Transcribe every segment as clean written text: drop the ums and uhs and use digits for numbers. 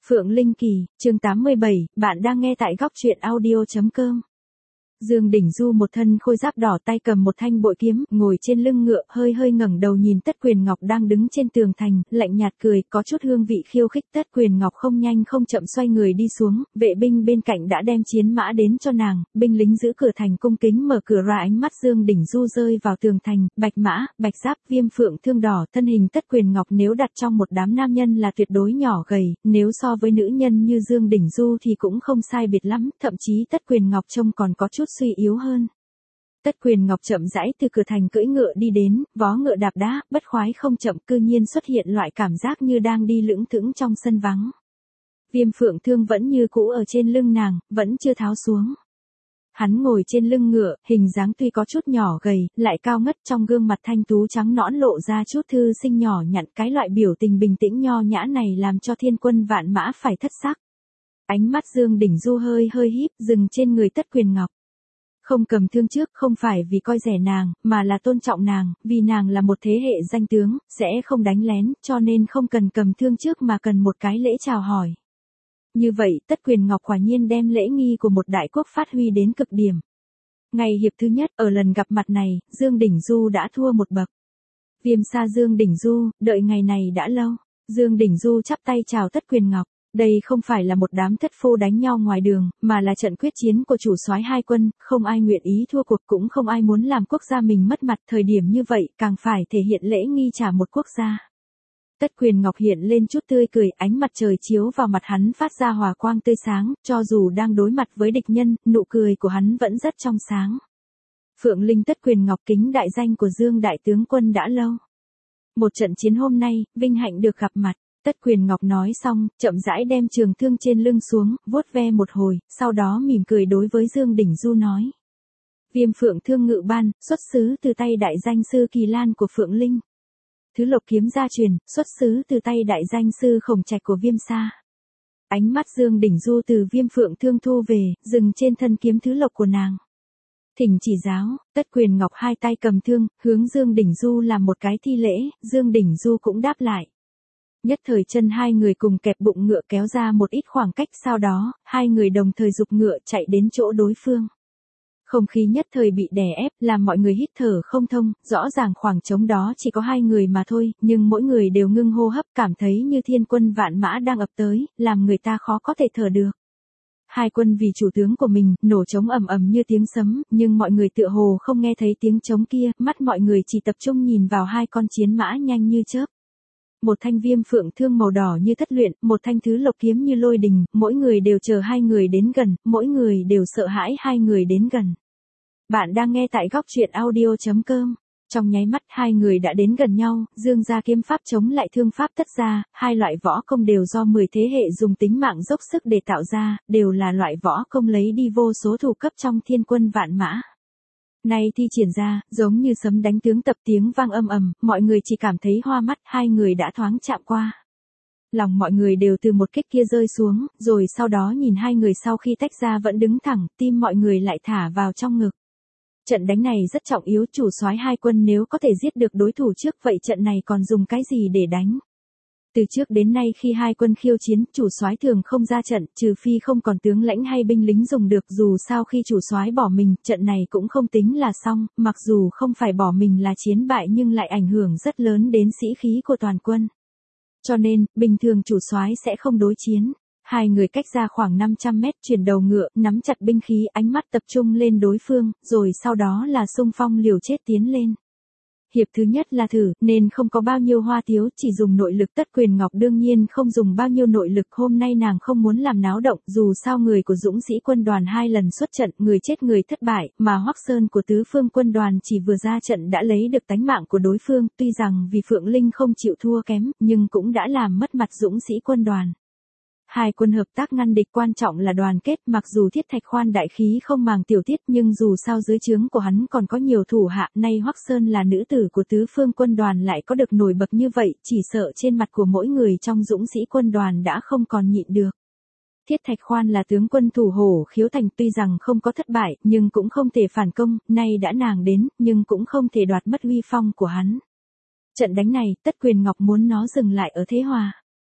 Phượng Linh Kỳ, chương 87, bạn đang nghe tại góc truyện audio.com. Dương Đình Du một thân khôi giáp đỏ, tay cầm một thanh bội kiếm, ngồi trên lưng ngựa, hơi hơi ngẩng đầu nhìn Tất Quyền Ngọc đang đứng trên tường thành, lạnh nhạt cười, có chút hương vị khiêu khích. Tất Quyền Ngọc không nhanh không chậm xoay người đi xuống, vệ binh bên cạnh đã đem chiến mã đến cho nàng, binh lính giữ cửa thành cung kính mở cửa ra. Ánh mắt Dương Đình Du rơi vào tường thành, bạch mã, bạch giáp, viêm phượng thương đỏ, thân hình Tất Quyền Ngọc nếu đặt trong một đám nam nhân là tuyệt đối nhỏ gầy, nếu so với nữ nhân như Dương Đình Du thì cũng không sai biệt lắm, thậm chí Tất Quyền Ngọc trông còn có chút suy yếu hơn. Tất Quyền Ngọc chậm rãi từ cửa thành cưỡi ngựa đi đến, vó ngựa đạp đá, bất khoái không chậm, cư nhiên xuất hiện loại cảm giác như đang đi lững thững trong sân vắng. Viêm phượng thương vẫn như cũ ở trên lưng nàng, vẫn chưa tháo xuống. Hắn ngồi trên lưng ngựa, hình dáng tuy có chút nhỏ gầy, lại cao ngất, trong gương mặt thanh tú trắng nõn lộ ra chút thư sinh nhỏ nhặn, cái loại biểu tình bình tĩnh nho nhã này làm cho thiên quân vạn mã phải thất sắc. Ánh mắt Dương Đình Du hơi hơi híp, dừng trên người Tất Quyền Ngọc. Không cầm thương trước không phải vì coi rẻ nàng, mà là tôn trọng nàng, vì nàng là một thế hệ danh tướng, sẽ không đánh lén, cho nên không cần cầm thương trước mà cần một cái lễ chào hỏi. Như vậy, Tất Quyền Ngọc quả nhiên đem lễ nghi của một đại quốc phát huy đến cực điểm. Ngày hiệp thứ nhất, ở lần gặp mặt này, Dương Đình Du đã thua một bậc. Viêm Sa Dương Đình Du, đợi ngày này đã lâu. Dương Đình Du chắp tay chào Tất Quyền Ngọc. Đây không phải là một đám thất phu đánh nhau ngoài đường, mà là trận quyết chiến của chủ soái hai quân, không ai nguyện ý thua cuộc, cũng không ai muốn làm quốc gia mình mất mặt. Thời điểm như vậy, càng phải thể hiện lễ nghi trả một quốc gia. Tất Quyền Ngọc hiện lên chút tươi cười, ánh mặt trời chiếu vào mặt hắn phát ra hòa quang tươi sáng, cho dù đang đối mặt với địch nhân, nụ cười của hắn vẫn rất trong sáng. Phượng Linh Tất Quyền Ngọc kính đại danh của Dương đại tướng quân đã lâu. Một trận chiến hôm nay, vinh hạnh được gặp mặt. Tất Quyền Ngọc nói xong, chậm rãi đem trường thương trên lưng xuống, vuốt ve một hồi, sau đó mỉm cười đối với Dương Đình Du nói. Viêm phượng thương ngự ban, xuất xứ từ tay đại danh sư Kỳ Lan của Phượng Linh. Thứ lộc kiếm gia truyền, xuất xứ từ tay đại danh sư Khổng Trạch của Viêm Sa. Ánh mắt Dương Đình Du từ viêm phượng thương thu về, dừng trên thân kiếm thứ lộc của nàng. Thỉnh chỉ giáo, Tất Quyền Ngọc hai tay cầm thương, hướng Dương Đình Du làm một cái thi lễ, Dương Đình Du cũng đáp lại. Nhất thời chân hai người cùng kẹp bụng ngựa kéo ra một ít khoảng cách, sau đó, hai người đồng thời giục ngựa chạy đến chỗ đối phương. Không khí nhất thời bị đè ép, làm mọi người hít thở không thông, rõ ràng khoảng trống đó chỉ có hai người mà thôi, nhưng mỗi người đều ngưng hô hấp, cảm thấy như thiên quân vạn mã đang ập tới, làm người ta khó có thể thở được. Hai quân vì chủ tướng của mình, nổ trống ầm ầm như tiếng sấm, nhưng mọi người tựa hồ không nghe thấy tiếng trống kia, mắt mọi người chỉ tập trung nhìn vào hai con chiến mã nhanh như chớp. Một thanh viêm phượng thương màu đỏ như thất luyện, một thanh thứ lộc kiếm như lôi đình, mỗi người đều chờ hai người đến gần, mỗi người đều sợ hãi hai người đến gần. Bạn đang nghe tại góc truyện audio.com. Trong nháy mắt hai người đã đến gần nhau, Dương gia kiếm pháp chống lại thương pháp Tất gia, hai loại võ công đều do 10 thế hệ dùng tính mạng dốc sức để tạo ra, đều là loại võ công lấy đi vô số thủ cấp trong thiên quân vạn mã. Nay thi triển ra, giống như sấm đánh tướng tập, tiếng vang âm ầm, mọi người chỉ cảm thấy hoa mắt, hai người đã thoáng chạm qua. Lòng mọi người đều từ một kích kia rơi xuống, rồi sau đó nhìn hai người sau khi tách ra vẫn đứng thẳng, tim mọi người lại thả vào trong ngực. Trận đánh này rất trọng yếu, chủ soái hai quân nếu có thể giết được đối thủ trước, vậy trận này còn dùng cái gì để đánh? Từ trước đến nay khi hai quân khiêu chiến, chủ soái thường không ra trận, trừ phi không còn tướng lãnh hay binh lính dùng được, dù sao khi chủ soái bỏ mình, trận này cũng không tính là xong, mặc dù không phải bỏ mình là chiến bại nhưng lại ảnh hưởng rất lớn đến sĩ khí của toàn quân. Cho nên, bình thường chủ soái sẽ không đối chiến. Hai người cách ra khoảng 500 mét, chuyển đầu ngựa, nắm chặt binh khí, ánh mắt tập trung lên đối phương, rồi sau đó là xung phong liều chết tiến lên. Hiệp thứ nhất là thử, nên không có bao nhiêu hoa thiếu, chỉ dùng nội lực. Tất Quyền Ngọc đương nhiên không dùng bao nhiêu nội lực, hôm nay nàng không muốn làm náo động, dù sao người của dũng sĩ quân đoàn hai lần xuất trận, người chết người thất bại, mà Hoắc Sơn của tứ phương quân đoàn chỉ vừa ra trận đã lấy được tánh mạng của đối phương, tuy rằng vì Phượng Linh không chịu thua kém, nhưng cũng đã làm mất mặt dũng sĩ quân đoàn. Hai quân hợp tác ngăn địch, quan trọng là đoàn kết, mặc dù Thiết Thạch Khoan đại khí không màng tiểu tiết nhưng dù sao dưới trướng của hắn còn có nhiều thủ hạ, nay Hoắc Sơn là nữ tử của tứ phương quân đoàn lại có được nổi bật như vậy, chỉ sợ trên mặt của mỗi người trong dũng sĩ quân đoàn đã không còn nhịn được. Thiết Thạch Khoan là tướng quân thủ Hổ Khiếu Thành, tuy rằng không có thất bại, nhưng cũng không thể phản công, nay đã nàng đến, nhưng cũng không thể đoạt mất uy phong của hắn. Trận đánh này, Tất Quyền Ngọc muốn nó dừng lại ở thế hòa.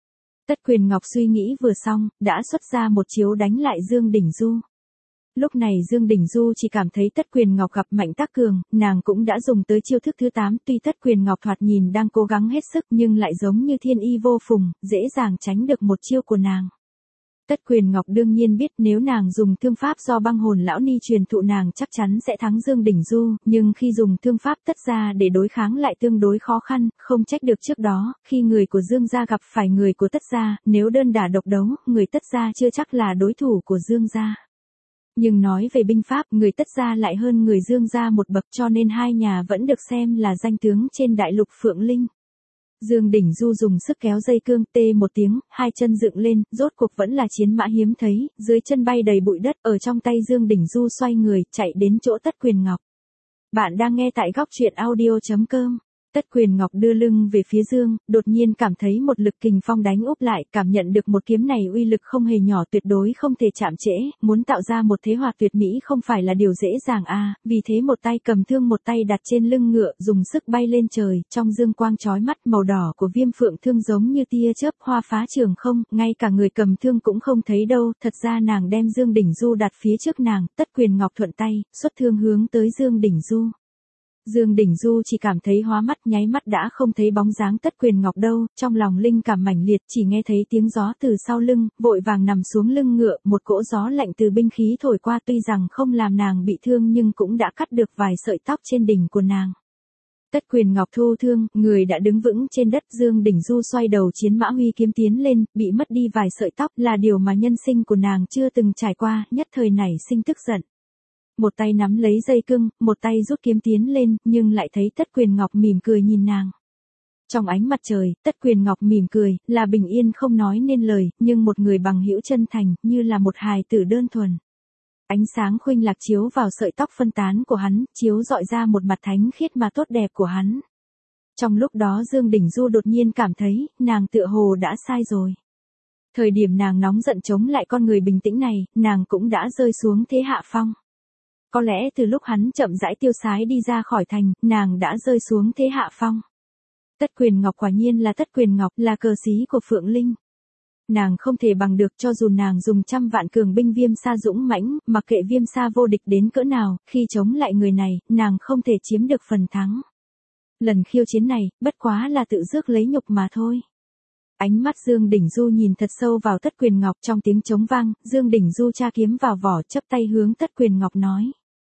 Tất Quyền Ngọc suy nghĩ vừa xong, đã xuất ra một chiếu đánh lại Dương Đình Du. Lúc này Dương Đình Du chỉ cảm thấy Tất Quyền Ngọc gặp mạnh tác cường, nàng cũng đã dùng tới chiêu thức thứ 8, tuy Tất Quyền Ngọc thoạt nhìn đang cố gắng hết sức nhưng lại giống như thiên y vô phùng, dễ dàng tránh được một chiêu của nàng. Tất Quyền Ngọc đương nhiên biết nếu nàng dùng thương pháp do Băng Hồn lão ni truyền thụ nàng chắc chắn sẽ thắng Dương Đình Du, nhưng khi dùng thương pháp Tất gia để đối kháng lại tương đối khó khăn, không trách được trước đó, khi người của Dương gia gặp phải người của Tất gia, nếu đơn đả độc đấu, người Tất gia chưa chắc là đối thủ của Dương gia. Nhưng nói về binh pháp, người Tất gia lại hơn người Dương gia một bậc cho nên hai nhà vẫn được xem là danh tướng trên đại lục Phượng Linh. Dương Đình Du dùng sức kéo dây cương, tê một tiếng, hai chân dựng lên, rốt cuộc vẫn là chiến mã hiếm thấy, dưới chân bay đầy bụi đất, ở trong tay Dương Đình Du xoay người, chạy đến chỗ Tất Quyền Ngọc. Bạn đang nghe tại góc truyện audio.com. Tất Quyền Ngọc đưa lưng về phía Dương, đột nhiên cảm thấy một lực kình phong đánh úp lại, cảm nhận được một kiếm này uy lực không hề nhỏ, tuyệt đối không thể chạm trễ, muốn tạo ra một thế hòa tuyệt mỹ không phải là điều dễ dàng vì thế một tay cầm thương một tay đặt trên lưng ngựa, dùng sức bay lên trời, trong dương quang chói mắt màu đỏ của Viêm Phượng thương giống như tia chớp hoa phá trường không, ngay cả người cầm thương cũng không thấy đâu, thật ra nàng đem Dương Đình Du đặt phía trước nàng, Tất Quyền Ngọc thuận tay, xuất thương hướng tới Dương Đình Du. Dương Đình Du chỉ cảm thấy hóa mắt, nháy mắt đã không thấy bóng dáng Tất Quyền Ngọc đâu, trong lòng linh cảm mãnh liệt, chỉ nghe thấy tiếng gió từ sau lưng, vội vàng nằm xuống lưng ngựa, một cỗ gió lạnh từ binh khí thổi qua tuy rằng không làm nàng bị thương nhưng cũng đã cắt được vài sợi tóc trên đỉnh của nàng. Tất Quyền Ngọc thu thương, người đã đứng vững trên đất, Dương Đình Du xoay đầu chiến mã huy kiếm tiến lên, bị mất đi vài sợi tóc là điều mà nhân sinh của nàng chưa từng trải qua, nhất thời nảy sinh tức giận. Một tay nắm lấy dây cương, một tay rút kiếm tiến lên, nhưng lại thấy Tất Quyền Ngọc mỉm cười nhìn nàng. Trong ánh mặt trời, Tất Quyền Ngọc mỉm cười, là bình yên không nói nên lời, nhưng một người bằng hữu chân thành, như là một hài tử đơn thuần. Ánh sáng khuynh lạc chiếu vào sợi tóc phân tán của hắn, chiếu rọi ra một mặt thánh khiết mà tốt đẹp của hắn. Trong lúc đó Dương Đình Du đột nhiên cảm thấy, nàng tựa hồ đã sai rồi. Thời điểm nàng nóng giận chống lại con người bình tĩnh này, nàng cũng đã rơi xuống thế hạ phong. Có lẽ từ lúc hắn chậm rãi tiêu sái đi ra khỏi thành, nàng đã rơi xuống thế hạ phong. Tất Quyền Ngọc quả nhiên là Tất Quyền Ngọc, là cờ xí của Phượng Linh. Nàng không thể bằng được cho dù nàng dùng trăm vạn cường binh Viêm Sa dũng mãnh, mặc kệ Viêm Sa vô địch đến cỡ nào, khi chống lại người này, nàng không thể chiếm được phần thắng. Lần khiêu chiến này, bất quá là tự rước lấy nhục mà thôi. Ánh mắt Dương Đình Du nhìn thật sâu vào Tất Quyền Ngọc, trong tiếng trống vang, Dương Đình Du tra kiếm vào vỏ, chắp tay hướng Tất Quyền Ngọc nói.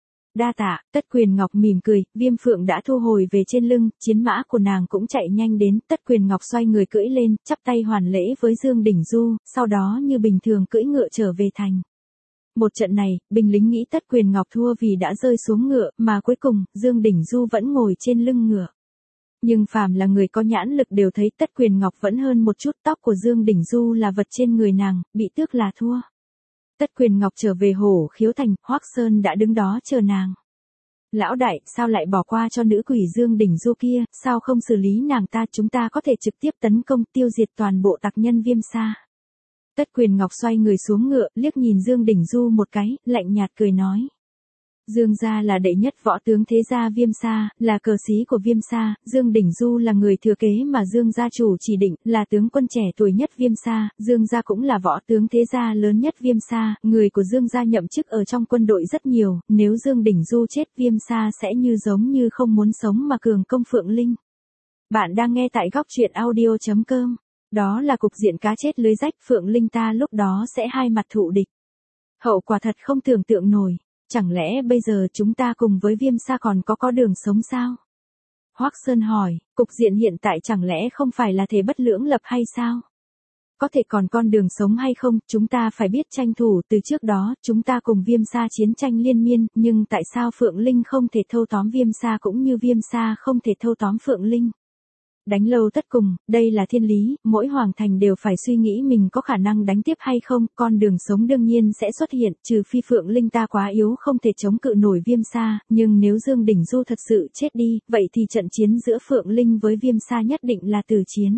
Đa tạ. Tất Quyền Ngọc mỉm cười, Viêm Phượng đã thu hồi về trên lưng, chiến mã của nàng cũng chạy nhanh đến, Tất Quyền Ngọc xoay người cưỡi lên, chắp tay hoàn lễ với Dương Đình Du, sau đó như bình thường cưỡi ngựa trở về thành. Một trận này, binh lính nghĩ Tất Quyền Ngọc thua vì đã rơi xuống ngựa, mà cuối cùng, Dương Đình Du vẫn ngồi trên lưng ngựa. Nhưng phàm là người có nhãn lực đều thấy Tất Quyền Ngọc vẫn hơn một chút, tóc của Dương Đình Du là vật trên người nàng, bị tước là thua. Tất Quyền Ngọc trở về Hổ Khiếu thành, Hoắc Sơn đã đứng đó chờ nàng. Lão đại, sao lại bỏ qua cho nữ quỷ Dương Đình Du kia, sao không xử lý nàng ta, chúng ta có thể trực tiếp tấn công tiêu diệt toàn bộ tặc nhân Viêm Sa. Tất Quyền Ngọc xoay người xuống ngựa, liếc nhìn Dương Đình Du một cái, lạnh nhạt cười nói. Dương gia là đệ nhất võ tướng thế gia Viêm Sa, là cờ xí của Viêm Sa, Dương Đình Du là người thừa kế mà Dương gia chủ chỉ định, là tướng quân trẻ tuổi nhất Viêm Sa, Dương gia cũng là võ tướng thế gia lớn nhất Viêm Sa, người của Dương gia nhậm chức ở trong quân đội rất nhiều, nếu Dương Đình Du chết Viêm Sa sẽ như giống như không muốn sống mà cường công Phượng Linh. Bạn đang nghe tại góc truyện audio.com, đó là cục diện cá chết lưới rách, Phượng Linh ta lúc đó sẽ hai mặt thụ địch. Hậu quả thật không tưởng tượng nổi. Chẳng lẽ bây giờ chúng ta cùng với Viêm Sa còn có đường sống sao? Hoắc Sơn hỏi, cục diện hiện tại chẳng lẽ không phải là thế bất lưỡng lập hay sao? Có thể còn con đường sống hay không, chúng ta phải biết tranh thủ, từ trước đó, chúng ta cùng Viêm Sa chiến tranh liên miên, nhưng tại sao Phượng Linh không thể thâu tóm Viêm Sa cũng như Viêm Sa không thể thâu tóm Phượng Linh? Đánh lâu tất cùng, đây là thiên lý, mỗi hoàng thành đều phải suy nghĩ mình có khả năng đánh tiếp hay không, con đường sống đương nhiên sẽ xuất hiện, trừ phi Phượng Linh ta quá yếu không thể chống cự nổi Viêm Sa, nhưng nếu Dương Đình Du thật sự chết đi, vậy thì trận chiến giữa Phượng Linh với Viêm Sa nhất định là tử chiến.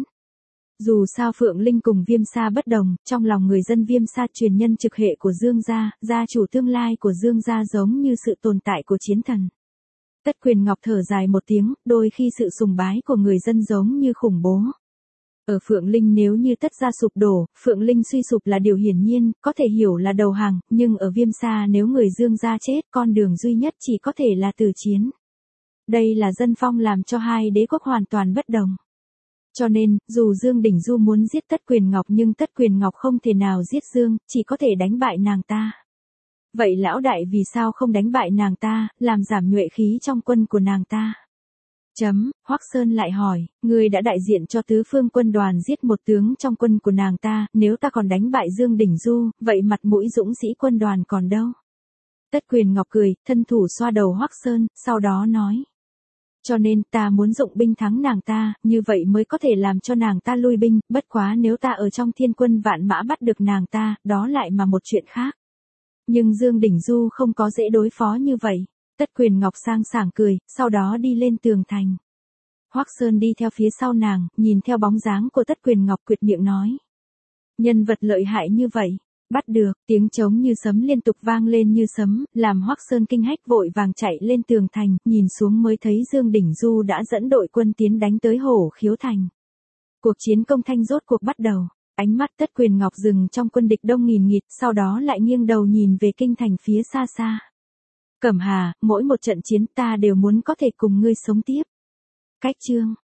Dù sao Phượng Linh cùng Viêm Sa bất đồng, trong lòng người dân Viêm Sa truyền nhân trực hệ của Dương gia, gia chủ tương lai của Dương gia giống như sự tồn tại của chiến thần. Tất Quyền Ngọc thở dài một tiếng, đôi khi sự sùng bái của người dân giống như khủng bố. Ở Phượng Linh nếu như Tất gia sụp đổ, Phượng Linh suy sụp là điều hiển nhiên, có thể hiểu là đầu hàng, nhưng ở Viêm Sa nếu người Dương gia chết, con đường duy nhất chỉ có thể là từ chiến. Đây là dân phong làm cho hai đế quốc hoàn toàn bất đồng. Cho nên, dù Dương Đình Du muốn giết Tất Quyền Ngọc nhưng Tất Quyền Ngọc không thể nào giết Dương, chỉ có thể đánh bại nàng ta. Vậy lão đại vì sao không đánh bại nàng ta, làm giảm nhuệ khí trong quân của nàng ta? Hoắc Sơn lại hỏi, ngươi đã đại diện cho tứ phương quân đoàn giết một tướng trong quân của nàng ta, nếu ta còn đánh bại Dương Đình Du, vậy mặt mũi dũng sĩ quân đoàn còn đâu? Tất Quyền Ngọc cười, thân thủ xoa đầu Hoắc Sơn, sau đó nói. Cho nên ta muốn dụng binh thắng nàng ta, như vậy mới có thể làm cho nàng ta lui binh, bất quá nếu ta ở trong thiên quân vạn mã bắt được nàng ta, đó lại mà một chuyện khác. Nhưng Dương Đình Du không có dễ đối phó như vậy. Tất Quyền Ngọc sang sảng cười, sau đó đi lên tường thành. Hoắc Sơn đi theo phía sau nàng, nhìn theo bóng dáng của Tất Quyền Ngọc quyệt miệng nói. Nhân vật lợi hại như vậy, bắt được, tiếng trống như sấm liên tục vang lên như sấm, làm Hoắc Sơn kinh hách vội vàng chạy lên tường thành, nhìn xuống mới thấy Dương Đình Du đã dẫn đội quân tiến đánh tới Hổ Khiếu thành. Cuộc chiến công thanh rốt cuộc bắt đầu. Ánh mắt Tất Quyền Ngọc dừng trong quân địch đông nghìn nghịt, sau đó lại nghiêng đầu nhìn về kinh thành phía xa xa. Cẩm Hà, mỗi một trận chiến ta đều muốn có thể cùng ngươi sống tiếp. Cách chương